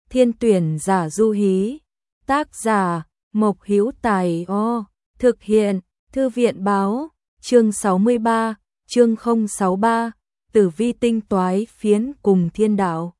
Thiên tuyển giả du hí. Tác giả Mộc Hữu Tài. Thực hiện Thư viện báo. Chương 63, chương 063, Tử vi tinh toái phiến cùng thiên đạo.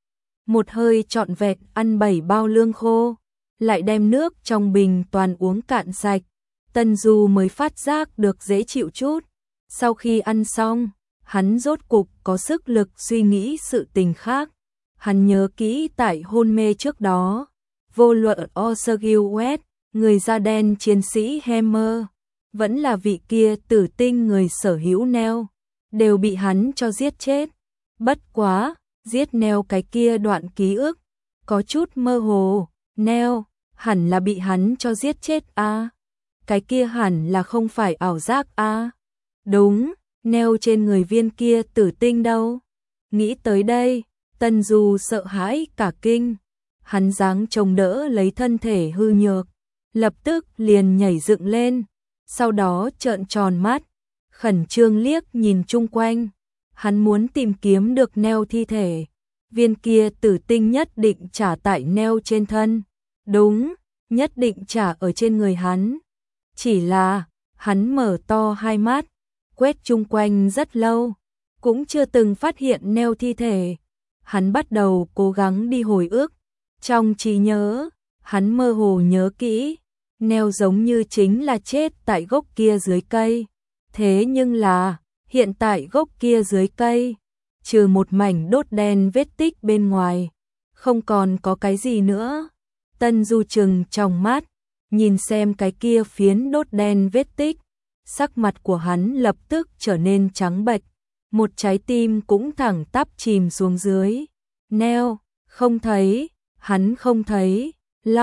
Một hơi trọn vẹn ăn 7 bao lương khô, lại đem nước trong bình toàn uống cạn sạch. Tân Du mới phát giác được dễ chịu chút. Sau khi ăn xong, hắn rốt cục có sức lực suy nghĩ sự tình khác. Hắn nhớ kỹ tại hôn mê trước đó, vô luận Osagil West, người da đen chiến sĩ Hammer, vẫn là vị kia tử tinh người sở hữu Neo, đều bị hắn cho giết chết. Bất quá, giết Neo cái kia đoạn ký ức có chút mơ hồ. Neo hẳn là bị hắn cho giết chết a. Cái kia hẳn là không phải ảo giác a. Đúng, Neo trên người viên kia tử tinh đâu? Nghĩ tới đây, Tân Du sợ hãi cả kinh. Hắn giáng chống đỡ lấy thân thể hư nhược, lập tức liền nhảy dựng lên, sau đó trợn tròn mắt, khẩn trương liếc nhìn chung quanh. Hắn muốn tìm kiếm được Neo thi thể. Viên kia tử tinh nhất định trả tại Neo trên thân. Đúng, nhất định trả ở trên người hắn. Chỉ là, hắn mở to hai mắt, quét chung quanh rất lâu, cũng chưa từng phát hiện Neo thi thể. Hắn bắt đầu cố gắng đi hồi ức. Trong trí nhớ, hắn mơ hồ nhớ kỹ, Neo giống như chính là chết tại gốc kia dưới cây. Thế nhưng là, hiện tại gốc kia dưới cây, trừ một mảnh đốt đen vết tích bên ngoài, không còn có cái gì nữa. Tân Du trừng trong mắt, nhìn xem cái kia phiến đốt đen vết tích, sắc mặt của hắn lập tức trở nên trắng bệch, một trái tim cũng thẳng tắp chìm xuống dưới. Neo, không thấy, hắn không thấy.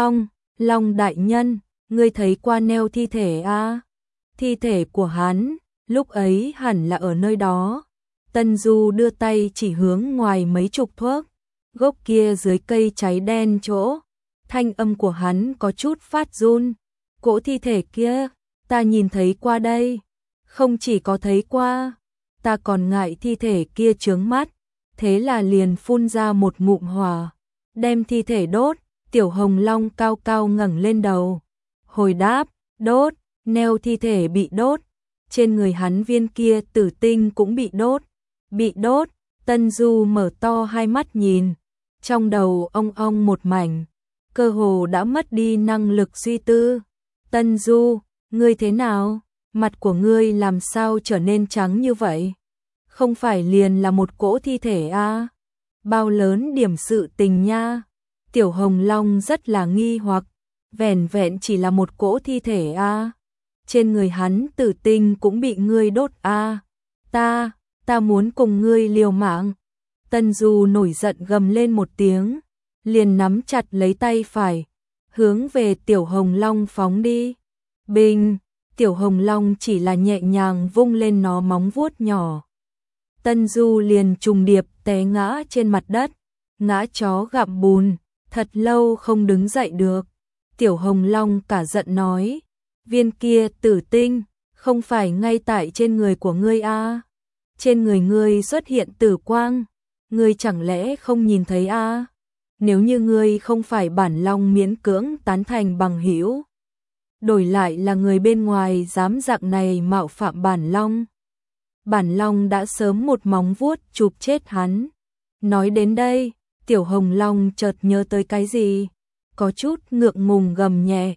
Long đại nhân, ngươi thấy qua Neo thi thể a? Thi thể của hắn, lúc ấy hẳn là ở nơi đó. Tân Du đưa tay chỉ hướng ngoài mấy chục thước, gốc kia dưới cây cháy đen chỗ. Thanh âm của hắn có chút phát run. Cỗ thi thể kia, ta nhìn thấy qua đây. Không chỉ có thấy qua, ta còn ngại thi thể kia chướng mắt. Thế là liền phun ra một ngụm hỏa, đem thi thể đốt. Tiểu Hồng Long cao cao ngẩng lên đầu, hồi đáp, đốt. Neo thi thể bị đốt, trên người hắn viên kia tử tinh cũng bị đốt. Bị đốt. Tân Du mở to hai mắt nhìn, trong đầu ong ong một mảnh, cơ hồ đã mất đi năng lực suy tư. Tân Du, ngươi thế nào? Mặt của ngươi làm sao trở nên trắng như vậy? Không phải liền là một cỗ thi thể a? Bao lớn điểm sự tình nha? Tiểu Hồng Long rất là nghi hoặc, vẻn vẹn chỉ là một cỗ thi thể a? Trên người hắn tử tinh cũng bị ngươi đốt a? Ta muốn cùng ngươi liều mạng. Tân Du nổi giận gầm lên một tiếng, liền nắm chặt lấy tay phải, hướng về Tiểu Hồng Long phóng đi. Bình, Tiểu Hồng Long chỉ là nhẹ nhàng vung lên nó móng vuốt nhỏ. Tân Du liền trùng điệp té ngã trên mặt đất, ngã chó gặm bùn, thật lâu không đứng dậy được. Tiểu Hồng Long cả giận nói, viên kia tử tinh, không phải ngay tại trên người của ngươi a? Trên người ngươi xuất hiện tử quang, ngươi chẳng lẽ không nhìn thấy a? Nếu như ngươi không phải bản long miễn cưỡng tán thành bằng hữu, đổi lại là người bên ngoài dám dạng này mạo phạm bản long, bản long đã sớm một móng vuốt chụp chết hắn. Nói đến đây, Tiểu Hồng Long chợt nhớ tới cái gì, có chút ngượng ngùng gầm nhẹ,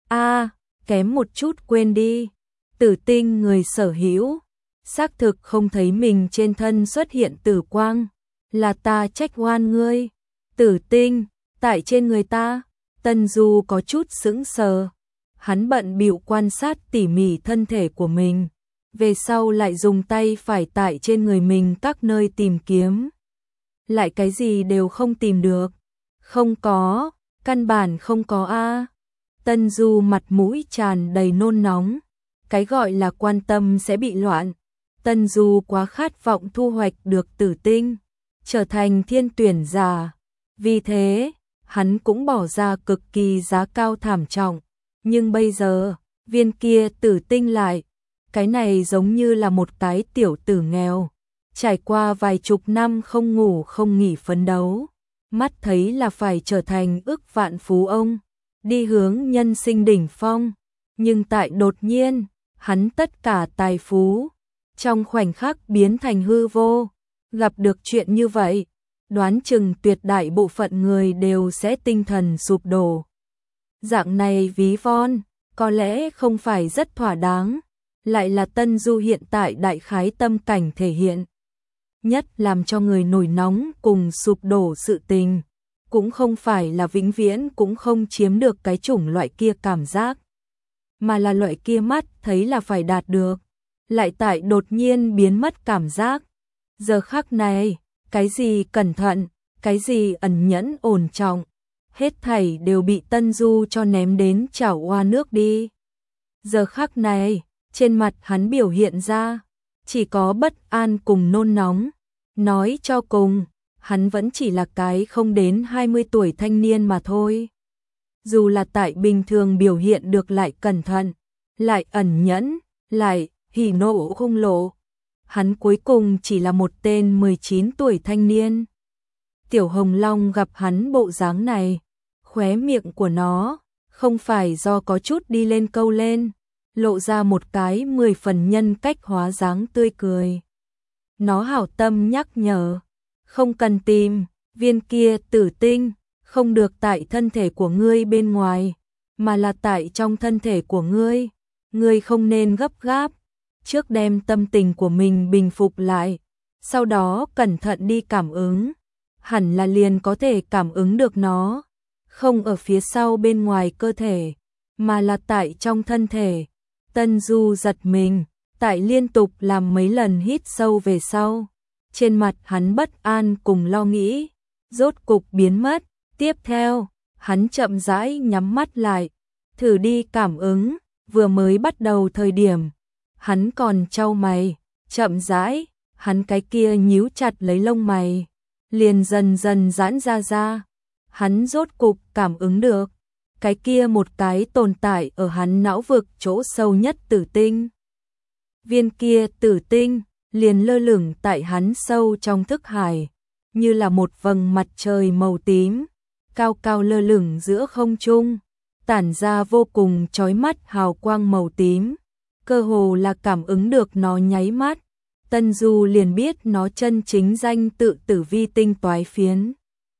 kém một chút quên đi. Tử tinh người sở hữu, xác thực không thấy mình trên thân xuất hiện tử quang, là ta trách oan ngươi. Tử tinh tại trên người ta? Tân Du có chút sững sờ, hắn bận bịu quan sát tỉ mỉ thân thể của mình, về sau lại dùng tay phải tại trên người mình các nơi tìm kiếm, lại cái gì đều không tìm được. Không có, căn bản không có a. Tân Du mặt mũi tràn đầy nôn nóng, cái gọi là quan tâm sẽ bị loạn. Tân Du quá khát vọng thu hoạch được tử tinh, trở thành thiên tuyển giả. Vì thế, hắn cũng bỏ ra cực kỳ giá cao thảm trọng. Nhưng bây giờ, viên kia tử tinh lại, cái này giống như là một cái tiểu tử nghèo, trải qua vài chục năm không ngủ không nghỉ phấn đấu, mắt thấy là phải trở thành ức vạn phú ông, đi hướng nhân sinh đỉnh phong, nhưng tại đột nhiên, hắn tất cả tài phú, trong khoảnh khắc biến thành hư vô, gặp được chuyện như vậy, đoán chừng tuyệt đại bộ phận người đều sẽ tinh thần sụp đổ. Dạng này ví von, có lẽ không phải rất thỏa đáng, lại là Tân Du hiện tại đại khái tâm cảnh thể hiện. Nhất làm cho người nổi nóng cùng sụp đổ sự tình, cũng không phải là vĩnh viễn cũng không chiếm được cái chủng loại kia cảm giác, mà là loại kia mắt thấy là phải đạt được, lại tại đột nhiên biến mất cảm giác. Giờ khắc này, cái gì cẩn thận, cái gì ẩn nhẫn ổn trọng, hết thảy đều bị Tân Du cho ném đến chảo oa nước đi. Giờ khắc này, trên mặt hắn biểu hiện ra, chỉ có bất an cùng nôn nóng. Nói cho cùng, hắn vẫn chỉ là cái không đến 20 tuổi thanh niên mà thôi. Dù là tại bình thường biểu hiện được lại cẩn thận, lại ẩn nhẫn, lại hỉ nộ không lộ, hắn cuối cùng chỉ là một tên 19 tuổi thanh niên. Tiểu Hồng Long gặp hắn bộ dáng này, khóe miệng của nó không phải do có chút đi lên câu lên, lộ ra một cái 10 phần nhân cách hóa dáng tươi cười. Nó hảo tâm nhắc nhở, không cần tìm, viên kia tử tinh, không được tại thân thể của ngươi bên ngoài, mà là tại trong thân thể của ngươi. Ngươi không nên gấp gáp, trước đem tâm tình của mình bình phục lại, sau đó cẩn thận đi cảm ứng, hẳn là liền có thể cảm ứng được nó, không ở phía sau bên ngoài cơ thể, mà là tại trong thân thể. Tân Du giật mình, tại liên tục làm mấy lần hít sâu về sau, trên mặt hắn bất an cùng lo nghĩ, rốt cục biến mất. Tiếp theo, hắn chậm rãi nhắm mắt lại, thử đi cảm ứng, vừa mới bắt đầu thời điểm, hắn còn chau mày, chậm rãi, hắn cái kia nhíu chặt lấy lông mày, liền dần dần giãn ra, hắn rốt cục cảm ứng được, cái kia một cái tồn tại ở hắn não vực chỗ sâu nhất tử tinh. Viên kia tử tinh, liền lơ lửng tại hắn sâu trong thức hải, như là một vầng mặt trời màu tím, cao cao lơ lửng giữa không trung, tản ra vô cùng chói mắt hào quang màu tím, cơ hồ là cảm ứng được nó nháy mắt, Tân Du liền biết nó chân chính danh tự Tử Vi tinh toái phiến.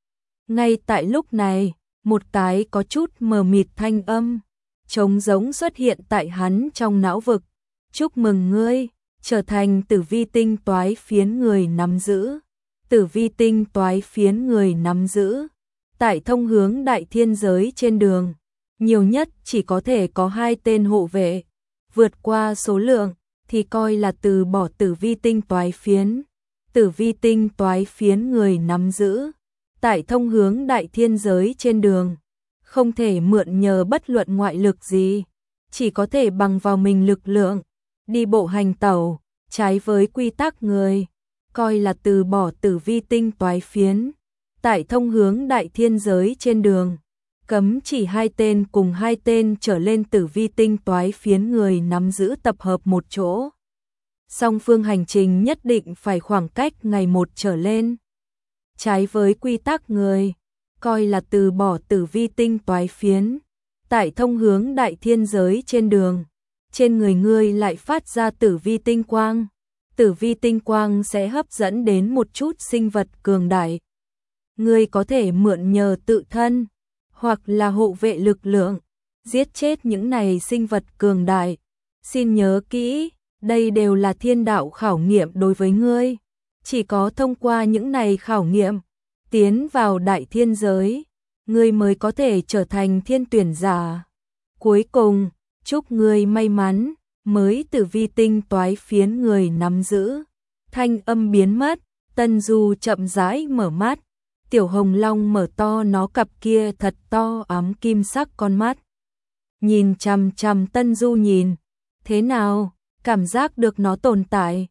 Ngay tại lúc này, một cái có chút mờ mịt thanh âm trống rỗng xuất hiện tại hắn trong não vực. Chúc mừng ngươi, trở thành Tử Vi tinh toái phiến người nắm giữ. Tử Vi tinh toái phiến người nắm giữ. Tại thông hướng đại thiên giới trên đường, nhiều nhất chỉ có thể có 2 tên hộ vệ, vượt qua số lượng thì coi là từ bỏ Tử Vi tinh toái phiến. Tử Vi tinh toái phiến người nắm giữ. Tại thông hướng đại thiên giới trên đường, không thể mượn nhờ bất luận ngoại lực gì, chỉ có thể bằng vào mình lực lượng, đi bộ hành tẩu, trái với quy tắc người, coi là từ bỏ Tử Vi tinh toái phiến. Tại thông hướng đại thiên giới trên đường, cấm chỉ 2 tên cùng 2 tên trở lên Tử Vi tinh toái phiến người nắm giữ tập hợp một chỗ. Song phương hành trình nhất định phải khoảng cách ngày 1 trở lên. Trái với quy tắc người, coi là từ bỏ Tử Vi tinh toái phiến. Tại thông hướng đại thiên giới trên đường, trên người ngươi lại phát ra Tử Vi tinh quang. Tử Vi tinh quang sẽ hấp dẫn đến một chút sinh vật cường đại. Ngươi có thể mượn nhờ tự thân, hoặc là hộ vệ lực lượng, giết chết những này sinh vật cường đại. Xin nhớ kỹ, đây đều là thiên đạo khảo nghiệm đối với ngươi. Chỉ có thông qua những này khảo nghiệm, tiến vào đại thiên giới, ngươi mới có thể trở thành thiên tuyển giả. Cuối cùng, chúc ngươi may mắn, mới Tử Vi tinh toái phiến người nắm giữ. Thanh âm biến mất, Tân Du chậm rãi mở mắt. Tiểu Hồng Long mở to nó cặp kia thật to ám kim sắc con mắt. Nhìn chằm chằm Tân Du nhìn. Thế nào, cảm giác được nó tồn tại?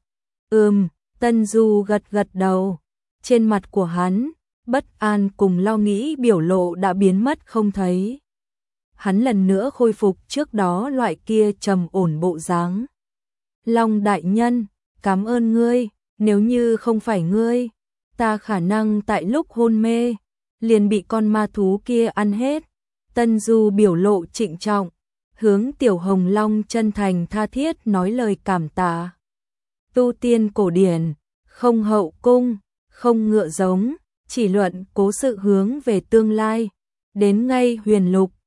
Tân Du gật gật đầu. Trên mặt của hắn, bất an cùng lo nghĩ biểu lộ đã biến mất không thấy. Hắn lần nữa khôi phục trước đó loại kia trầm ổn bộ dáng. Long đại nhân, cảm ơn ngươi, nếu như không phải ngươi, ta khả năng tại lúc hôn mê, liền bị con ma thú kia ăn hết. Tân Du biểu lộ trịnh trọng, hướng Tiểu Hồng Long chân thành tha thiết nói lời cảm tạ. Tu tiên cổ điển, không hậu cung, không ngựa giống, chỉ luận cố sự hướng về tương lai. Đến ngay huyền lục,